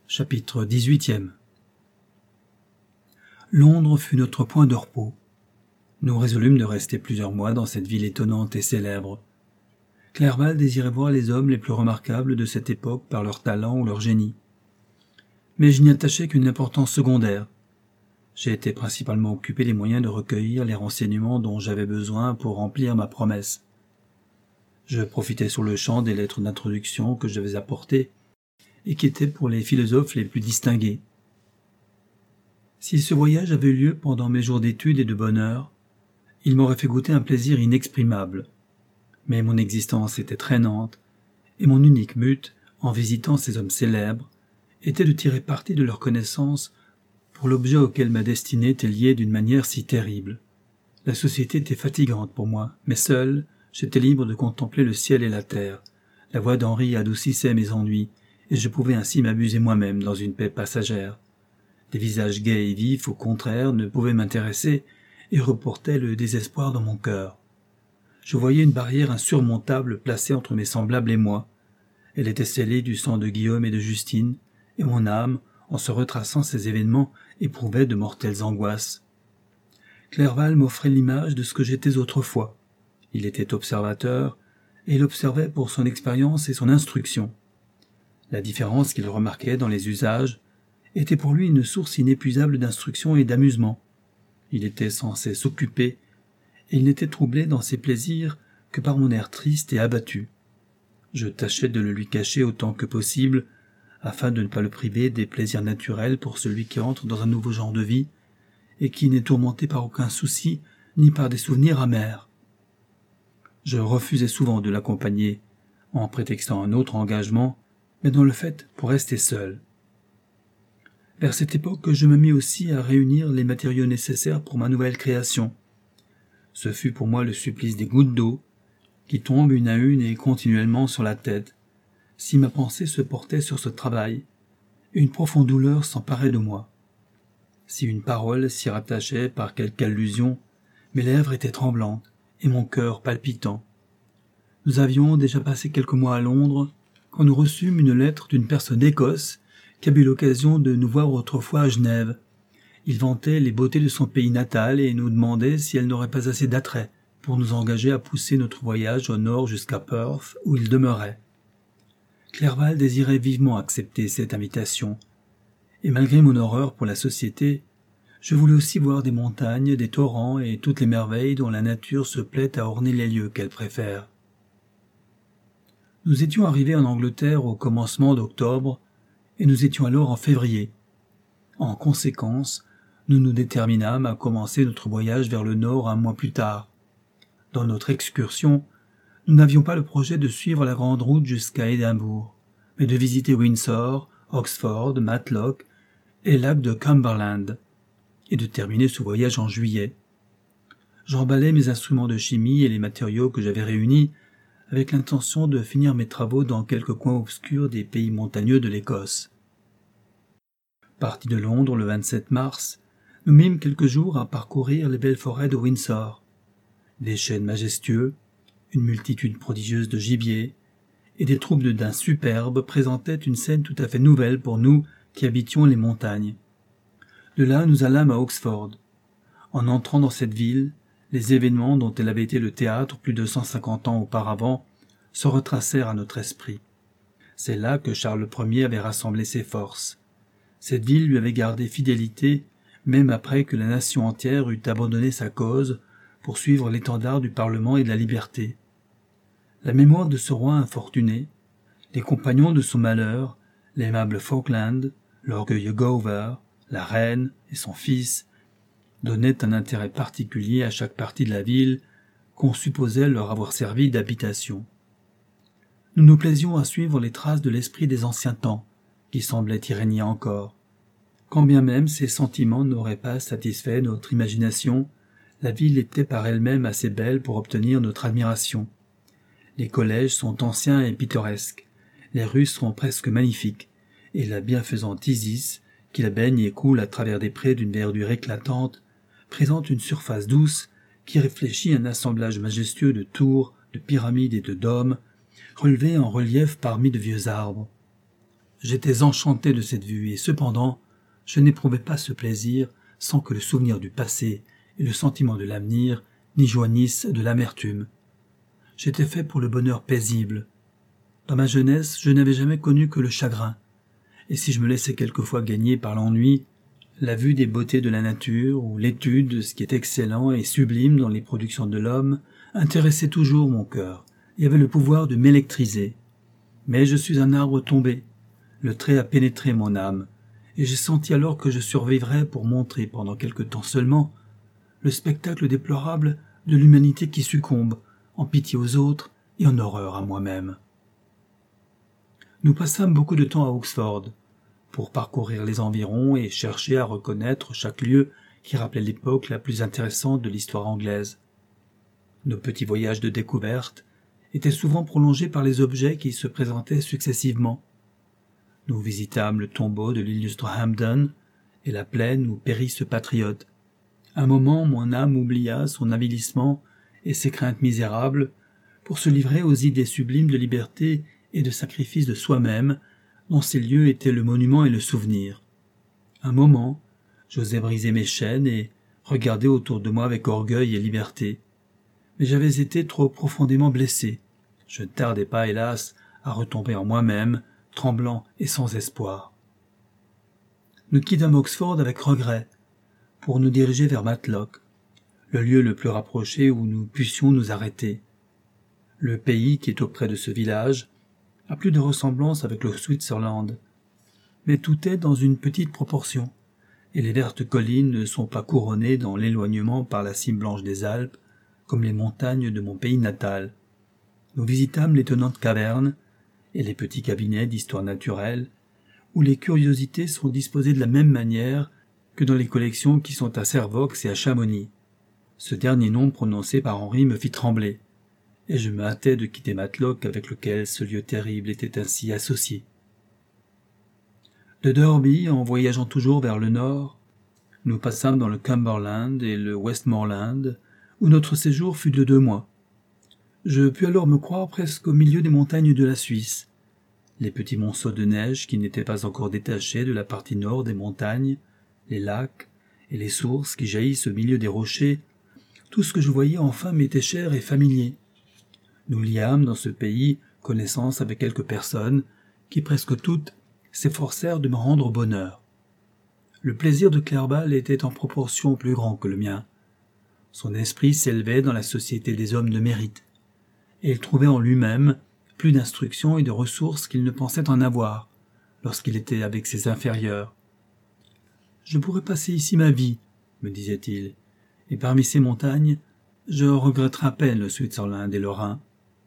Chapitre 18. Londres fut notre point de repos. Nous résolûmes de rester plusieurs mois dans cette ville étonnante et célèbre. Clerval désirait voir les hommes les plus remarquables de cette époque par leur talent ou leur génie. Mais je n'y attachais qu'une importance secondaire. J'ai été principalement occupé des moyens de recueillir les renseignements dont j'avais besoin pour remplir ma promesse. Je profitais sur le champ des lettres d'introduction que je devais apporter et qui étaient pour les philosophes les plus distingués. Si ce voyage avait eu lieu pendant mes jours d'études et de bonheur, il m'aurait fait goûter un plaisir inexprimable. Mais mon existence était traînante, et mon unique but, en visitant ces hommes célèbres, était de tirer parti de leur connaissance pour l'objet auquel ma destinée était liée d'une manière si terrible. La société était fatigante pour moi, mais seul, j'étais libre de contempler le ciel et la terre. La voix d'Henri adoucissait mes ennuis, et je pouvais ainsi m'amuser moi-même dans une paix passagère. Des visages gais et vifs, au contraire, ne pouvaient m'intéresser et reportaient le désespoir dans mon cœur. Je voyais une barrière insurmontable placée entre mes semblables et moi. Elle était scellée du sang de Guillaume et de Justine, et mon âme, en se retraçant ces événements, éprouvait de mortelles angoisses. Clerval m'offrait l'image de ce que j'étais autrefois. Il était observateur, et il observait pour son expérience et son instruction. La différence qu'il remarquait dans les usages était pour lui une source inépuisable d'instruction et d'amusement. Il était sans cesse occupé, et il n'était troublé dans ses plaisirs que par mon air triste et abattu. Je tâchais de le lui cacher autant que possible, afin de ne pas le priver des plaisirs naturels pour celui qui entre dans un nouveau genre de vie, et qui n'est tourmenté par aucun souci, ni par des souvenirs amers. Je refusais souvent de l'accompagner, en prétextant un autre engagement, mais dans le fait pour rester seul. Vers cette époque, je me mis aussi à réunir les matériaux nécessaires pour ma nouvelle création. Ce fut pour moi le supplice des gouttes d'eau, qui tombent une à une et continuellement sur la tête. Si ma pensée se portait sur ce travail, une profonde douleur s'emparait de moi. Si une parole s'y rattachait par quelque allusion, mes lèvres étaient tremblantes et mon cœur palpitant. Nous avions déjà passé quelques mois à Londres, quand nous reçûmes une lettre d'une personne d'Écosse qui avait eu l'occasion de nous voir autrefois à Genève. Il vantait les beautés de son pays natal et nous demandait si elle n'aurait pas assez d'attrait pour nous engager à pousser notre voyage au nord jusqu'à Perth, où il demeurait. Clerval désirait vivement accepter cette invitation, et malgré mon horreur pour la société, je voulais aussi voir des montagnes, des torrents et toutes les merveilles dont la nature se plaît à orner les lieux qu'elle préfère. Nous étions arrivés en Angleterre au commencement d'octobre, et nous étions alors en février. En conséquence, nous nous déterminâmes à commencer notre voyage vers le nord un mois plus tard. Dans notre excursion, nous n'avions pas le projet de suivre la grande route jusqu'à Édimbourg, mais de visiter Windsor, Oxford, Matlock et le lac de Cumberland, et de terminer ce voyage en juillet. J'emballais mes instruments de chimie et les matériaux que j'avais réunis avec l'intention de finir mes travaux dans quelques coins obscurs des pays montagneux de l'Écosse. Partis de Londres le 27 mars, nous mîmes quelques jours à parcourir les belles forêts de Windsor. Des chênes majestueux, une multitude prodigieuse de gibier et des troupes de daims superbes présentaient une scène tout à fait nouvelle pour nous qui habitions les montagnes. De là, nous allâmes à Oxford. En entrant dans cette ville, les événements dont elle avait été le théâtre plus de 150 ans auparavant se retracèrent à notre esprit. C'est là que Charles Ier avait rassemblé ses forces. Cette ville lui avait gardé fidélité, même après que la nation entière eut abandonné sa cause pour suivre l'étendard du Parlement et de la liberté. La mémoire de ce roi infortuné, les compagnons de son malheur, l'aimable Falkland, l'orgueilleux Gower, la reine et son fils, donnait un intérêt particulier à chaque partie de la ville qu'on supposait leur avoir servi d'habitation. Nous nous plaisions à suivre les traces de l'esprit des anciens temps, qui semblait y régner encore. Quand bien même ces sentiments n'auraient pas satisfait notre imagination, la ville était par elle-même assez belle pour obtenir notre admiration. Les collèges sont anciens et pittoresques, les rues sont presque magnifiques, et la bienfaisante Isis, qui la baigne et coule à travers des prés d'une verdure éclatante, présente une surface douce qui réfléchit un assemblage majestueux de tours, de pyramides et de dômes, relevés en relief parmi de vieux arbres. J'étais enchanté de cette vue et cependant, je n'éprouvais pas ce plaisir sans que le souvenir du passé et le sentiment de l'avenir n'y joignissent de l'amertume. J'étais fait pour le bonheur paisible. Dans ma jeunesse, je n'avais jamais connu que le chagrin, et si je me laissais quelquefois gagner par l'ennui, la vue des beautés de la nature ou l'étude de ce qui est excellent et sublime dans les productions de l'homme intéressait toujours mon cœur et avait le pouvoir de m'électriser. Mais je suis un arbre tombé, le trait a pénétré mon âme, et j'ai senti alors que je survivrais pour montrer pendant quelque temps seulement le spectacle déplorable de l'humanité qui succombe, en pitié aux autres et en horreur à moi-même. Nous passâmes beaucoup de temps à Oxford, pour parcourir les environs et chercher à reconnaître chaque lieu qui rappelait l'époque la plus intéressante de l'histoire anglaise. Nos petits voyages de découverte étaient souvent prolongés par les objets qui se présentaient successivement. Nous visitâmes le tombeau de l'illustre Hampden et la plaine où périt ce patriote. Un moment, mon âme oublia son avilissement et ses craintes misérables pour se livrer aux idées sublimes de liberté et de sacrifice de soi-même, dont ces lieux étaient le monument et le souvenir. Un moment, j'osais briser mes chaînes et regarder autour de moi avec orgueil et liberté. Mais j'avais été trop profondément blessé. Je ne tardais pas, hélas, à retomber en moi-même, tremblant et sans espoir. Nous quittâmes Oxford avec regret, pour nous diriger vers Matlock, le lieu le plus rapproché où nous puissions nous arrêter. Le pays qui est auprès de ce village a plus de ressemblance avec le Switzerland, mais tout est dans une petite proportion, et les vertes collines ne sont pas couronnées dans l'éloignement par la cime blanche des Alpes, comme les montagnes de mon pays natal. Nous visitâmes l'étonnante caverne et les petits cabinets d'histoire naturelle, où les curiosités sont disposées de la même manière que dans les collections qui sont à Servox et à Chamonix. Ce dernier nom prononcé par Henri me fit trembler, et je me hâtais de quitter Matlock avec lequel ce lieu terrible était ainsi associé. De Derby, en voyageant toujours vers le nord, nous passâmes dans le Cumberland et le Westmoreland, où notre séjour fut de 2 mois. Je pus alors me croire presque au milieu des montagnes de la Suisse. Les petits monceaux de neige qui n'étaient pas encore détachés de la partie nord des montagnes, les lacs et les sources qui jaillissent au milieu des rochers, tout ce que je voyais enfin m'était cher et familier. Nous liâmes dans ce pays connaissance avec quelques personnes qui presque toutes s'efforcèrent de me rendre bonheur. Le plaisir de Clerval était en proportion plus grand que le mien. Son esprit s'élevait dans la société des hommes de mérite, et il trouvait en lui-même plus d'instruction et de ressources qu'il ne pensait en avoir lorsqu'il était avec ses inférieurs. « Je pourrais passer ici ma vie, » me disait-il, « et parmi ces montagnes, je regretterai à peine le Switzerland et le Rhin. »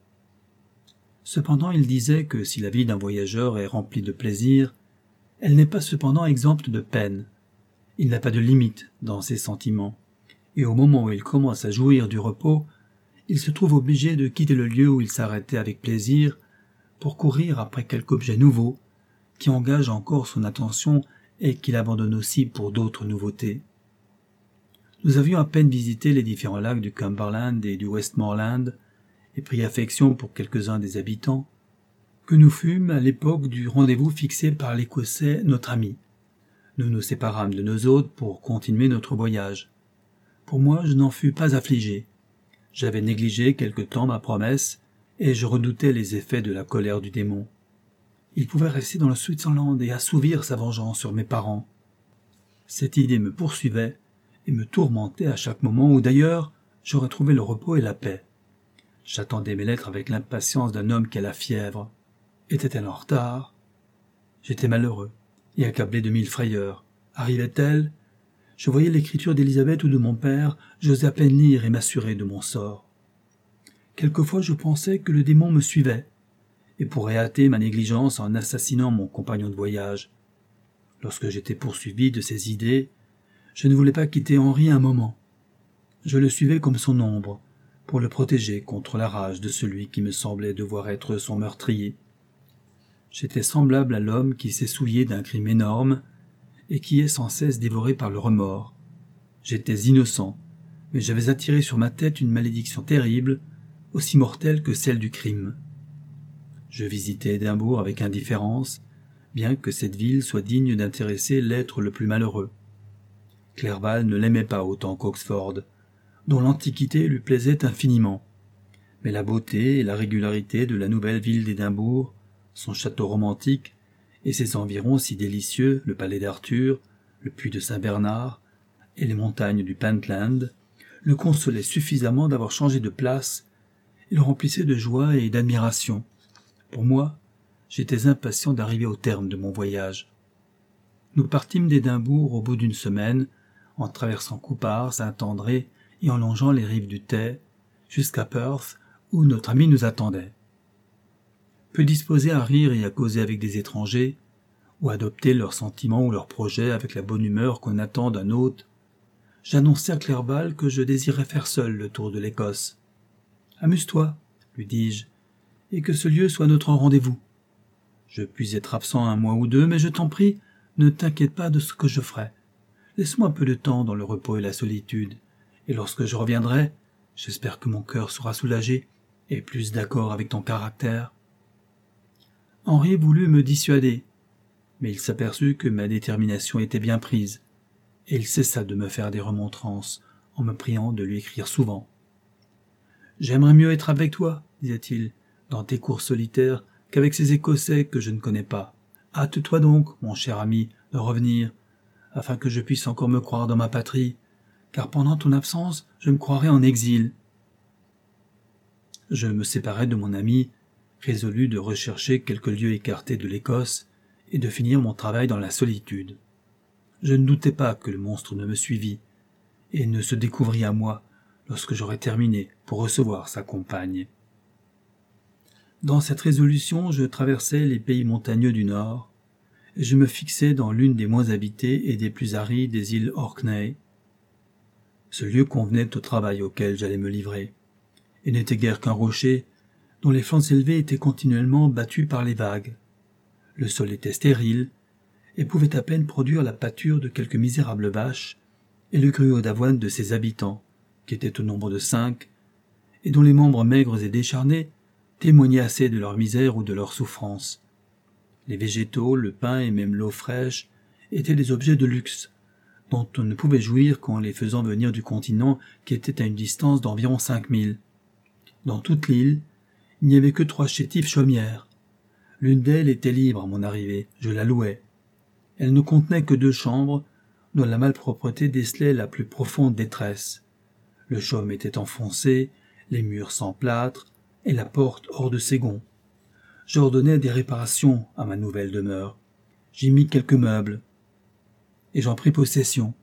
Cependant, il disait que si la vie d'un voyageur est remplie de plaisir, elle n'est pas cependant exempte de peine. Il n'a pas de limite dans ses sentiments, et au moment où il commence à jouir du repos, il se trouve obligé de quitter le lieu où il s'arrêtait avec plaisir pour courir après quelque objet nouveau qui engage encore son attention et qu'il abandonne aussi pour d'autres nouveautés. Nous avions à peine visité les différents lacs du Cumberland et du Westmoreland et pris affection pour quelques-uns des habitants, que nous fûmes à l'époque du rendez-vous fixé par l'Écossais notre ami. Nous nous séparâmes de nos hôtes pour continuer notre voyage. Pour moi, je n'en fus pas affligé. J'avais négligé quelque temps ma promesse, et je redoutais les effets de la colère du démon. Il pouvait rester dans le Switzerland et assouvir sa vengeance sur mes parents. Cette idée me poursuivait et me tourmentait à chaque moment où d'ailleurs j'aurais trouvé le repos et la paix. J'attendais mes lettres avec l'impatience d'un homme qui a la fièvre. Était-elle en retard? J'étais malheureux et accablé de 1000 frayeurs. Arrivait-elle? Je voyais l'écriture d'Élisabeth ou de mon père, j'osais à peine lire et m'assurer de mon sort. Quelquefois je pensais que le démon me suivait, et pourrait hâter ma négligence en assassinant mon compagnon de voyage. Lorsque j'étais poursuivi de ces idées, je ne voulais pas quitter Henri un moment. Je le suivais comme son ombre, pour le protéger contre la rage de celui qui me semblait devoir être son meurtrier. J'étais semblable à l'homme qui s'est souillé d'un crime énorme et qui est sans cesse dévoré par le remords. J'étais innocent, mais j'avais attiré sur ma tête une malédiction terrible, aussi mortelle que celle du crime. Je visitais Édimbourg avec indifférence, bien que cette ville soit digne d'intéresser l'être le plus malheureux. Clerval ne l'aimait pas autant qu'Oxford, dont l'antiquité lui plaisait infiniment. Mais la beauté et la régularité de la nouvelle ville d'Édimbourg, son château romantique et ses environs si délicieux, le palais d'Arthur, le puits de Saint-Bernard et les montagnes du Pentland, le consolaient suffisamment d'avoir changé de place et le remplissaient de joie et d'admiration. Pour moi, j'étais impatient d'arriver au terme de mon voyage. Nous partîmes d'Édimbourg au bout d'une semaine, en traversant Coupar, Saint-André et en longeant les rives du Tay, jusqu'à Perth, où notre ami nous attendait. Peu disposé à rire et à causer avec des étrangers, ou à adopter leurs sentiments ou leurs projets avec la bonne humeur qu'on attend d'un hôte, j'annonçai à Clerval que je désirais faire seul le tour de l'Écosse. « Amuse-toi, » lui dis-je, « et que ce lieu soit notre rendez-vous. Je puis être absent 1 mois ou 2, mais je t'en prie, ne t'inquiète pas de ce que je ferai. Laisse-moi un peu de temps dans le repos et la solitude, et lorsque je reviendrai, j'espère que mon cœur sera soulagé et plus d'accord avec ton caractère. » Henri voulut me dissuader, mais il s'aperçut que ma détermination était bien prise, et il cessa de me faire des remontrances en me priant de lui écrire souvent. « J'aimerais mieux être avec toi, disait-il, dans tes courses solitaires qu'avec ces Écossais que je ne connais pas. Hâte-toi donc, mon cher ami, de revenir, afin que je puisse encore me croire dans ma patrie, car pendant ton absence, je me croirai en exil. » Je me séparai de mon ami, résolu de rechercher quelques lieux écartés de l'Écosse et de finir mon travail dans la solitude. Je ne doutais pas que le monstre ne me suivît et ne se découvrît à moi lorsque j'aurais terminé pour recevoir sa compagne. Dans cette résolution, je traversai les pays montagneux du Nord et je me fixai dans l'une des moins habitées et des plus arides des îles Orkney. Ce lieu convenait au travail auquel j'allais me livrer et n'était guère qu'un rocher dont les flancs élevés étaient continuellement battus par les vagues. Le sol était stérile et pouvait à peine produire la pâture de quelques misérables vaches et le gruau d'avoine de ses habitants, qui étaient au nombre de 5, et dont les membres maigres et décharnés témoignaient assez de leur misère ou de leur souffrance. Les végétaux, le pain et même l'eau fraîche étaient des objets de luxe, dont on ne pouvait jouir qu'en les faisant venir du continent qui était à une distance d'environ 5000. Dans toute l'île, il n'y avait que 3 chétifs chaumières. L'une d'elles était libre à mon arrivée, je la louai. Elle ne contenait que 2 chambres, dont la malpropreté décelait la plus profonde détresse. Le chaume était enfoncé, les murs sans plâtre, et la porte hors de ses gonds. J'ordonnai des réparations à ma nouvelle demeure. J'y mis quelques meubles, et j'en pris possession.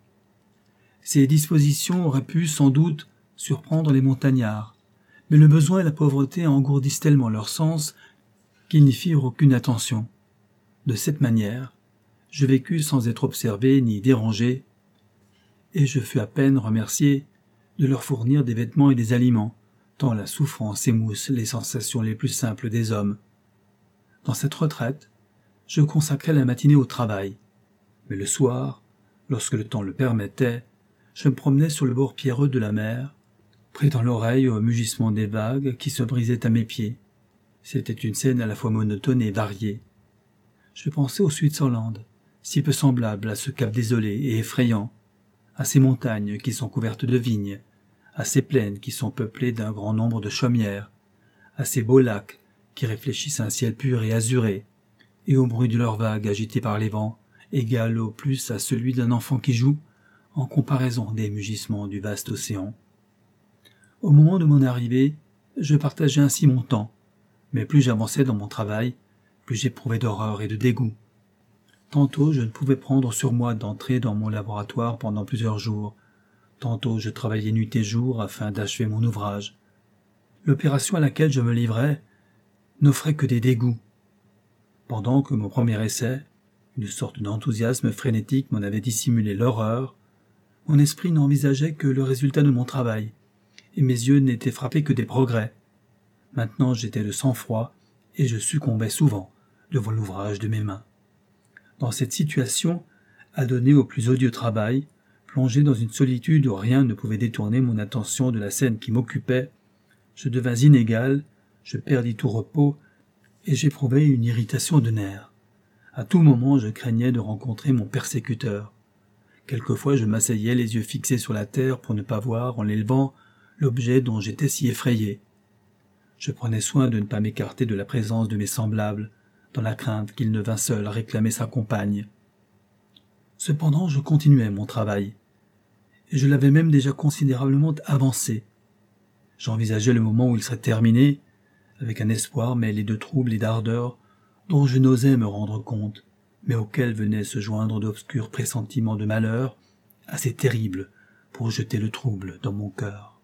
Ces dispositions auraient pu, sans doute, surprendre les montagnards, mais le besoin et la pauvreté engourdissent tellement leur sens qu'ils n'y firent aucune attention. De cette manière, je vécus sans être observé ni dérangé, et je fus à peine remercié de leur fournir des vêtements et des aliments, tant la souffrance émousse les sensations les plus simples des hommes. Dans cette retraite, je consacrai la matinée au travail, mais le soir, lorsque le temps le permettait, je me promenais sur le bord pierreux de la mer, prêtant l'oreille au mugissement des vagues qui se brisaient à mes pieds. C'était une scène à la fois monotone et variée. Je pensais au Switzerland, si peu semblable à ce cap désolé et effrayant, à ces montagnes qui sont couvertes de vignes, à ces plaines qui sont peuplées d'un grand nombre de chaumières, à ces beaux lacs qui réfléchissent un ciel pur et azuré, et au bruit de leurs vagues agitées par les vents, égal au plus à celui d'un enfant qui joue, en comparaison des mugissements du vaste océan. Au moment de mon arrivée, je partageais ainsi mon temps, mais plus j'avançais dans mon travail, plus j'éprouvais d'horreur et de dégoût. Tantôt je ne pouvais prendre sur moi d'entrer dans mon laboratoire pendant plusieurs jours, tantôt je travaillais nuit et jour afin d'achever mon ouvrage. L'opération à laquelle je me livrais n'offrait que des dégoûts. Pendant que mon premier essai, une sorte d'enthousiasme frénétique m'en avait dissimulé l'horreur, mon esprit n'envisageait que le résultat de mon travail, et mes yeux n'étaient frappés que des progrès. Maintenant j'étais de sang-froid, et je succombais souvent devant l'ouvrage de mes mains. Dans cette situation, adonné au plus odieux travail, plongé dans une solitude où rien ne pouvait détourner mon attention de la scène qui m'occupait, je devins inégal, je perdis tout repos, et j'éprouvai une irritation de nerfs. À tout moment, je craignais de rencontrer mon persécuteur. Quelquefois, je m'asseyais les yeux fixés sur la terre pour ne pas voir, en l'élevant, l'objet dont j'étais si effrayé. Je prenais soin de ne pas m'écarter de la présence de mes semblables, dans la crainte qu'il ne vînt seul réclamer sa compagne. Cependant, je continuais mon travail, et je l'avais même déjà considérablement avancé. J'envisageais le moment où il serait terminé, avec un espoir mêlé de trouble et d'ardeur dont je n'osais me rendre compte, mais auquel venaient se joindre d'obscurs pressentiments de malheur, assez terribles pour jeter le trouble dans mon cœur.